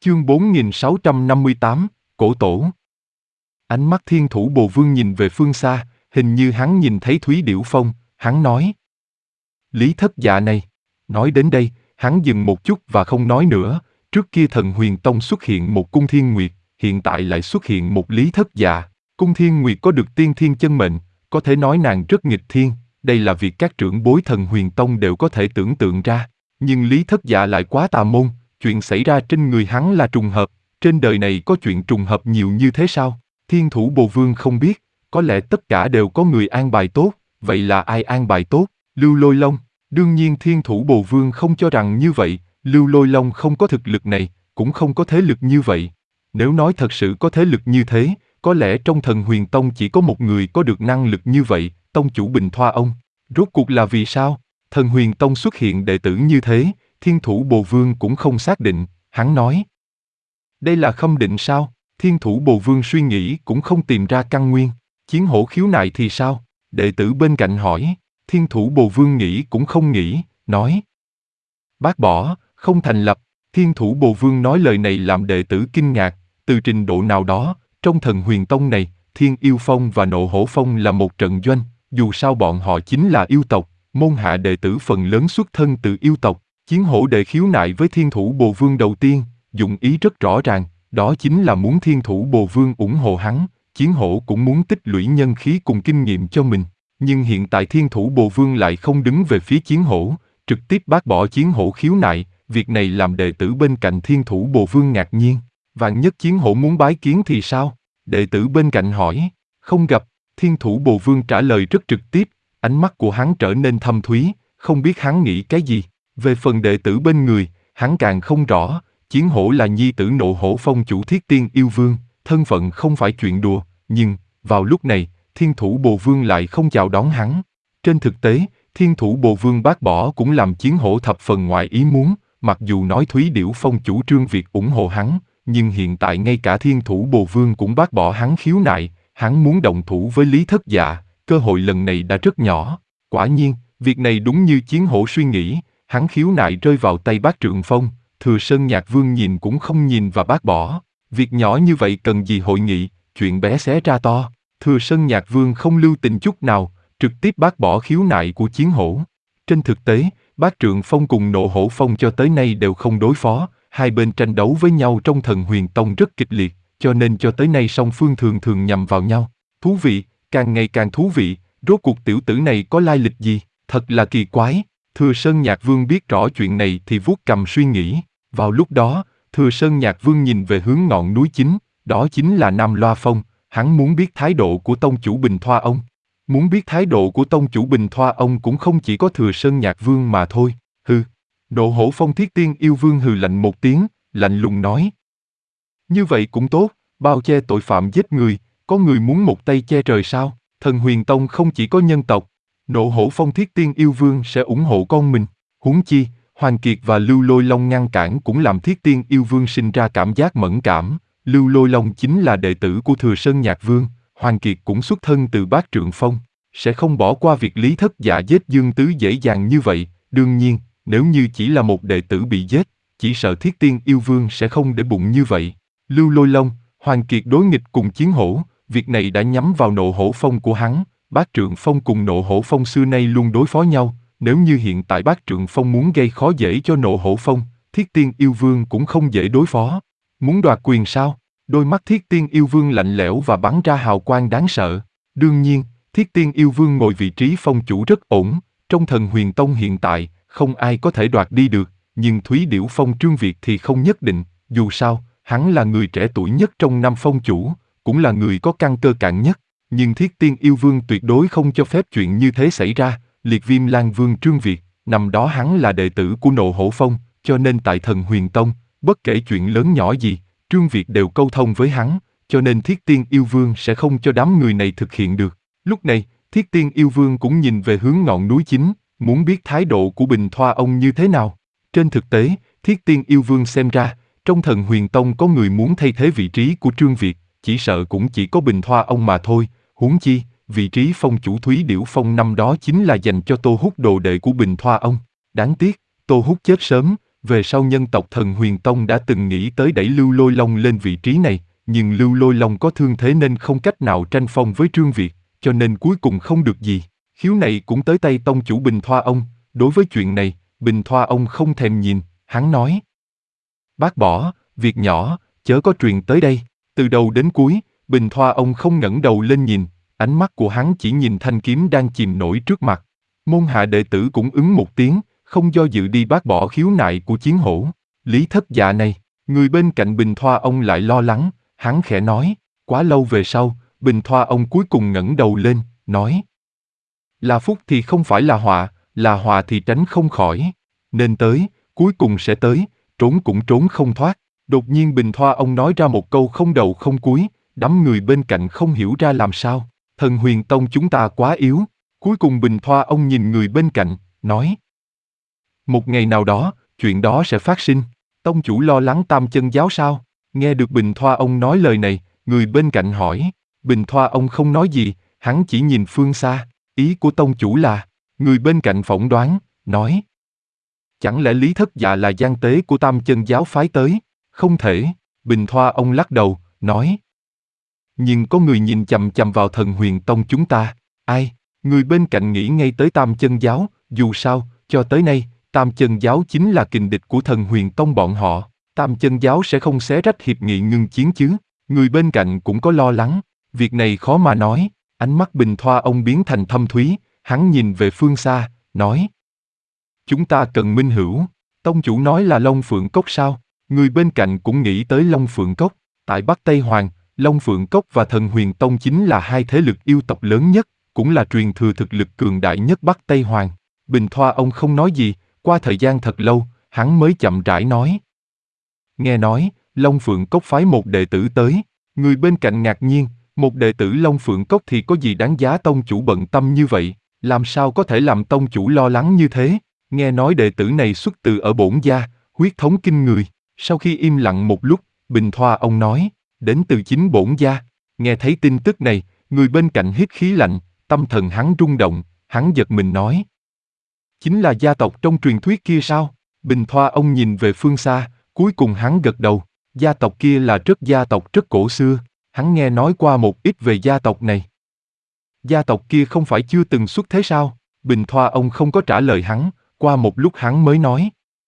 Chương 4658, Cổ Tổ. Ánh mắt Thiên Thủ Bồ Vương nhìn về phương xa, hình như hắn nhìn thấy Thúy Điểu Phong, hắn nói. Lý Thất Dạ này. Nói đến đây, hắn dừng một chút và không nói nữa, trước kia Thần Huyền Tông xuất hiện một Cung Thiên Nguyệt, hiện tại lại xuất hiện một Lý Thất Dạ. Cung Thiên Nguyệt có được tiên thiên chân mệnh, có thể nói nàng rất nghịch thiên, đây là việc các trưởng bối Thần Huyền Tông đều có thể tưởng tượng ra. Nhưng Lý Thất Dạ lại quá tà môn, chuyện xảy ra trên người hắn là trùng hợp, trên đời này có chuyện trùng hợp nhiều như thế sao? Thiên Thủ Bồ Vương không biết, có lẽ tất cả đều có người an bài tốt, vậy là ai an bài tốt? Lưu Lôi Long. Đương nhiên Thiên Thủ Bồ Vương không cho rằng như vậy, Lưu Lôi Long không có thực lực này, cũng không có thế lực như vậy. Nếu nói thật sự có thế lực như thế, có lẽ trong Thần Huyền Tông chỉ có một người có được năng lực như vậy, Tông chủ Bình Thoa ông. Rốt cuộc là vì sao? Thần Huyền Tông xuất hiện đệ tử như thế, Thiên Thủ Bồ Vương cũng không xác định, hắn nói. Đây là khâm định sao? Thiên Thủ Bồ Vương suy nghĩ cũng không tìm ra căn nguyên. Chiến hổ khiếu nại thì sao? Đệ tử bên cạnh hỏi. Thiên Thủ Bồ Vương nghĩ cũng không nghĩ, nói. Bác bỏ, không thành lập. Thiên Thủ Bồ Vương nói lời này làm đệ tử kinh ngạc, từ trình độ nào đó, trong Thần Huyền Tông này, Thiên Yêu Phong và Nộ Hổ Phong là một trận doanh, dù sao bọn họ chính là yêu tộc, môn hạ đệ tử phần lớn xuất thân từ yêu tộc. Chiến hổ đệ khiếu nại với Thiên Thủ Bồ Vương đầu tiên, dụng ý rất rõ ràng, đó chính là muốn Thiên Thủ Bồ Vương ủng hộ hắn, Chiến hổ cũng muốn tích lũy nhân khí cùng kinh nghiệm cho mình. Nhưng hiện tại Thiên Thủ Bồ Vương lại không đứng về phía Chiến hổ, trực tiếp bác bỏ Chiến hổ khiếu nại, việc này làm đệ tử bên cạnh Thiên Thủ Bồ Vương ngạc nhiên. Vạn nhất Chiến hổ muốn bái kiến thì sao? Đệ tử bên cạnh hỏi. Không gặp. Thiên Thủ Bồ Vương trả lời rất trực tiếp, ánh mắt của hắn trở nên thâm thúy, không biết hắn nghĩ cái gì. Về phần đệ tử bên người, hắn càng không rõ, Chiến hổ là nhi tử Nộ Hổ Phong chủ Thiết Tiên Yêu Vương, thân phận không phải chuyện đùa, nhưng, vào lúc này, Thiên Thủ Bồ Vương lại không chào đón hắn. Trên thực tế, Thiên Thủ Bồ Vương bác bỏ cũng làm Chiến hổ thập phần ngoại ý muốn, mặc dù nói Thúy Điểu Phong chủ trương việc ủng hộ hắn, nhưng hiện tại ngay cả Thiên Thủ Bồ Vương cũng bác bỏ hắn khiếu nại, hắn muốn động thủ với Lý Thất Dạ, cơ hội lần này đã rất nhỏ. Quả nhiên, việc này đúng như Chiến hổ suy nghĩ, hắn khiếu nại rơi vào tay Bác Trượng Phong, Thừa Sơn Nhạc Vương nhìn cũng không nhìn và bác bỏ. Việc nhỏ như vậy cần gì hội nghị, chuyện bé xé ra to. Thừa Sơn Nhạc Vương không lưu tình chút nào, trực tiếp bác bỏ khiếu nại của Chiến hổ. Trên thực tế, Bác Trượng Phong cùng Nộ Hổ Phong cho tới nay đều không đối phó, hai bên tranh đấu với nhau trong Thần Huyền Tông rất kịch liệt, cho nên cho tới nay song phương thường thường nhằm vào nhau. Thú vị, càng ngày càng thú vị, rốt cuộc tiểu tử này có lai lịch gì, thật là kỳ quái. Thừa Sơn Nhạc Vương biết rõ chuyện này thì vuốt cầm suy nghĩ. Vào lúc đó, Thừa Sơn Nhạc Vương nhìn về hướng ngọn núi chính, đó chính là Nam Loa Phong, hắn muốn biết thái độ của Tông chủ Bình Thoa ông. Muốn biết thái độ của Tông chủ Bình Thoa ông cũng không chỉ có Thừa Sơn Nhạc Vương mà thôi. Hừ. Nộ Hổ Phong Thiết Tiên Yêu Vương hừ lạnh một tiếng, lạnh lùng nói. Như vậy cũng tốt, bao che tội phạm giết người, có người muốn một tay che trời sao? Thần Huyền Tông không chỉ có nhân tộc, Nộ Hổ Phong Thiết Tiên Yêu Vương sẽ ủng hộ con mình. Huống chi, Hoàng Kiệt và Lưu Lôi Long ngăn cản cũng làm Thiết Tiên Yêu Vương sinh ra cảm giác mẫn cảm. Lưu Lôi Long chính là đệ tử của Thừa Sơn Nhạc Vương, Hoàng Kiệt cũng xuất thân từ Bác Trượng Phong, sẽ không bỏ qua việc Lý Thất Dạ giết Dương Tứ dễ dàng như vậy. Đương nhiên, nếu như chỉ là một đệ tử bị giết, chỉ sợ Thiết Tiên Yêu Vương sẽ không để bụng như vậy. Lưu Lôi Long, Hoàng Kiệt đối nghịch cùng Chiến hổ, việc này đã nhắm vào Nộ Hổ Phong của hắn. Bác Trượng Phong cùng Nộ Hổ Phong xưa nay luôn đối phó nhau, nếu như hiện tại Bác Trượng Phong muốn gây khó dễ cho Nộ Hổ Phong, Thiết Tiên Yêu Vương cũng không dễ đối phó. Muốn đoạt quyền sao? Đôi mắt Thiết Tiên Yêu Vương lạnh lẽo và bắn ra hào quang đáng sợ. Đương nhiên, Thiết Tiên Yêu Vương ngồi vị trí phong chủ rất ổn, trong Thần Huyền Tông hiện tại, không ai có thể đoạt đi được, nhưng Thúy Điểu Phong Trương Việt thì không nhất định, dù sao, hắn là người trẻ tuổi nhất trong năm phong chủ, cũng là người có căn cơ cạn nhất, nhưng Thiết Tiên Yêu Vương tuyệt đối không cho phép chuyện như thế xảy ra. Liệt Viêm Lan Vương Trương Việt, năm đó hắn là đệ tử của Nộ Hổ Phong, cho nên tại Thần Huyền Tông, bất kể chuyện lớn nhỏ gì, Trương Việt đều câu thông với hắn, cho nên Thiết Tiên Yêu Vương sẽ không cho đám người này thực hiện được. Lúc này, Thiết Tiên Yêu Vương cũng nhìn về hướng ngọn núi chính, muốn biết thái độ của Bình Thoa ông như thế nào. Trên thực tế, Thiết Tiên Yêu Vương xem ra, trong Thần Huyền Tông có người muốn thay thế vị trí của Trương Việt, chỉ sợ cũng chỉ có Bình Thoa ông mà thôi, huống chi, vị trí phong chủ Thúy Điểu Phong năm đó chính là dành cho Tô Húc đồ đệ của Bình Thoa ông. Đáng tiếc, Tô Húc chết sớm, Về sau nhân tộc Thần Huyền Tông đã từng nghĩ tới đẩy Lưu Lôi Long lên vị trí này, nhưng Lưu Lôi Long có thương thế nên không cách nào tranh phong với Trương Việt, cho nên cuối cùng không được gì. Khiếu này cũng tới tay tông chủ Bình Thoa ông, đối với chuyện này, Bình Thoa ông không thèm nhìn, hắn nói. Bác bỏ, việc nhỏ, chớ có truyền tới đây. Từ đầu đến cuối, Bình Thoa ông không ngẩng đầu lên nhìn, ánh mắt của hắn chỉ nhìn thanh kiếm đang chìm nổi trước mặt. Môn hạ đệ tử cũng ứng một tiếng, không do dự đi bác bỏ khiếu nại của Chiến Hổ. Lý Thất Dạ này, người bên cạnh Bình Thoa ông lại lo lắng, hắn khẽ nói. Quá lâu về sau, Bình Thoa ông cuối cùng ngẩng đầu lên, nói. Là phúc thì không phải là họa thì tránh không khỏi. Nên tới, cuối cùng sẽ tới, trốn cũng trốn không thoát. Đột nhiên Bình Thoa ông nói ra một câu không đầu không cuối, đám người bên cạnh không hiểu ra làm sao. Thần Huyền Tông chúng ta quá yếu. Cuối cùng Bình Thoa ông nhìn người bên cạnh, nói. Một ngày nào đó, chuyện đó sẽ phát sinh. Tông chủ lo lắng Tam Chân Giáo sao? Nghe được Bình Thoa ông nói lời này, người bên cạnh hỏi. Bình Thoa ông không nói gì, hắn chỉ nhìn phương xa. Ý của tông chủ là, người bên cạnh phỏng đoán, nói. Chẳng lẽ Lý Thất Dạ là gian tế của Tam Chân Giáo phái tới? Không thể. Bình Thoa ông lắc đầu, nói. Nhưng có người nhìn chằm chằm vào Thần Huyền Tông chúng ta. Ai? Người bên cạnh nghĩ ngay tới Tam Chân Giáo, dù sao, cho tới nay, Tam Chân Giáo chính là kình địch của Thần Huyền Tông bọn họ. Tam Chân Giáo sẽ không xé rách hiệp nghị ngưng chiến chứ. Người bên cạnh cũng có lo lắng. Việc này khó mà nói. Ánh mắt Bình Thoa ông biến thành thâm thúy, hắn nhìn về phương xa, nói. Chúng ta cần minh hữu. Tông chủ nói là Long Phượng Cốc sao? Người bên cạnh cũng nghĩ tới Long Phượng Cốc. Tại Bắc Tây Hoàng, Long Phượng Cốc và Thần Huyền Tông chính là hai thế lực yêu tộc lớn nhất, cũng là truyền thừa thực lực cường đại nhất Bắc Tây Hoàng. Bình Thoa ông không nói gì, qua thời gian thật lâu, hắn mới chậm rãi nói. Nghe nói, Long Phượng Cốc phái một đệ tử tới, người bên cạnh ngạc nhiên, một đệ tử Long Phượng Cốc thì có gì đáng giá tông chủ bận tâm như vậy, làm sao có thể làm tông chủ lo lắng như thế? Nghe nói đệ tử này xuất từ ở bổn gia, huyết thống kinh người. Sau khi im lặng một lúc, Bình Thoa ông nói, đến từ chính bổn gia. Nghe thấy tin tức này, người bên cạnh hít khí lạnh, tâm thần hắn rung động, hắn giật mình nói. Chính là gia tộc trong truyền thuyết kia sao? Bình Thoa ông nhìn về phương xa, cuối cùng hắn gật đầu. Gia tộc kia là gia tộc rất cổ xưa, hắn nghe nói qua một ít về gia tộc này. Gia tộc kia không phải chưa từng xuất thế sao? Bình Thoa ông không có trả lời hắn, qua một lúc hắn mới nói.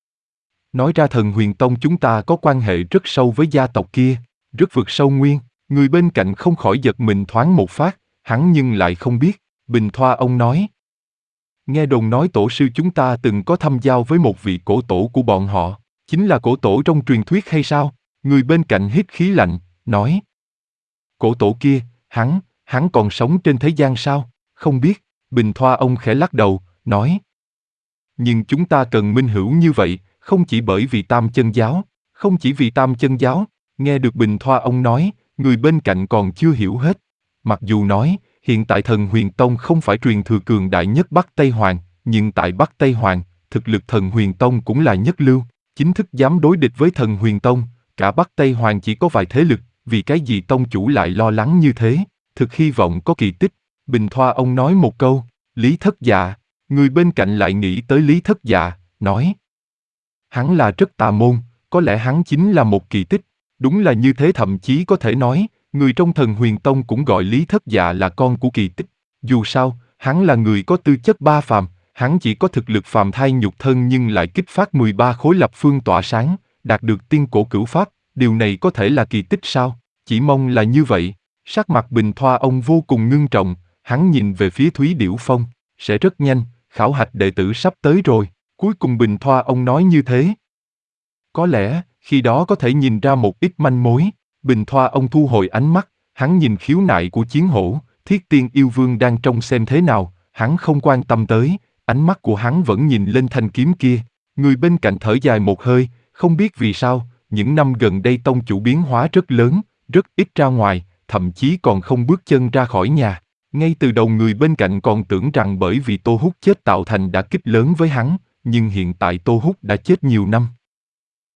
Nói ra Thần Huyền Tông chúng ta có quan hệ rất sâu với gia tộc kia, rất vượt sâu nguyên. Người bên cạnh không khỏi giật mình thoáng một phát, hắn nhưng lại không biết. Bình Thoa ông nói. Nghe đồn nói tổ sư chúng ta từng có thâm giao với một vị cổ tổ của bọn họ, chính là cổ tổ trong truyền thuyết hay sao? Người bên cạnh hít khí lạnh, nói. Cổ tổ kia, hắn còn sống trên thế gian sao? Không biết. Bình Thoa ông khẽ lắc đầu, nói. Nhưng chúng ta cần minh hữu như vậy, không chỉ bởi vì Tam Chân Giáo, không chỉ vì Tam Chân Giáo. Nghe được Bình Thoa ông nói, người bên cạnh còn chưa hiểu hết. Mặc dù nói, hiện tại Thần Huyền Tông không phải truyền thừa cường đại nhất Bắc Tây Hoàng, nhưng tại Bắc Tây Hoàng, thực lực Thần Huyền Tông cũng là nhất lưu. Chính thức dám đối địch với Thần Huyền Tông, cả Bắc Tây Hoàng chỉ có vài thế lực, vì cái gì tông chủ lại lo lắng như thế? Thực hy vọng có kỳ tích. Bình Thoa ông nói một câu, Lý Thất Dạ. Người bên cạnh lại nghĩ tới Lý Thất Dạ, nói. Hắn là rất tà môn, có lẽ hắn chính là một kỳ tích. Đúng là như thế, thậm chí có thể nói, người trong Thần Huyền Tông cũng gọi Lý Thất Dạ là con của kỳ tích. Dù sao, hắn là người có tư chất ba phàm, hắn chỉ có thực lực phàm thai nhục thân nhưng lại kích phát 13 khối lập phương tỏa sáng, đạt được tiên cổ cửu pháp, điều này có thể là kỳ tích sao? Chỉ mong là như vậy. Sắc mặt Bình Thoa ông vô cùng ngưng trọng, hắn nhìn về phía Thúy Điểu Phong, sẽ rất nhanh, khảo hạch đệ tử sắp tới rồi. Cuối cùng Bình Thoa ông nói như thế. Có lẽ, khi đó có thể nhìn ra một ít manh mối. Bình Thoa ông thu hồi ánh mắt, hắn nhìn khiếu nại của Chiến Hổ, Thiết Tiên Yêu Vương đang trông xem thế nào, hắn không quan tâm tới, ánh mắt của hắn vẫn nhìn lên thanh kiếm kia. Người bên cạnh thở dài một hơi, không biết vì sao, những năm gần đây tông chủ biến hóa rất lớn, rất ít ra ngoài, thậm chí còn không bước chân ra khỏi nhà. Ngay từ đầu người bên cạnh còn tưởng rằng bởi vì Tô Húc chết tạo thành đả kích lớn với hắn, nhưng hiện tại Tô Húc đã chết nhiều năm,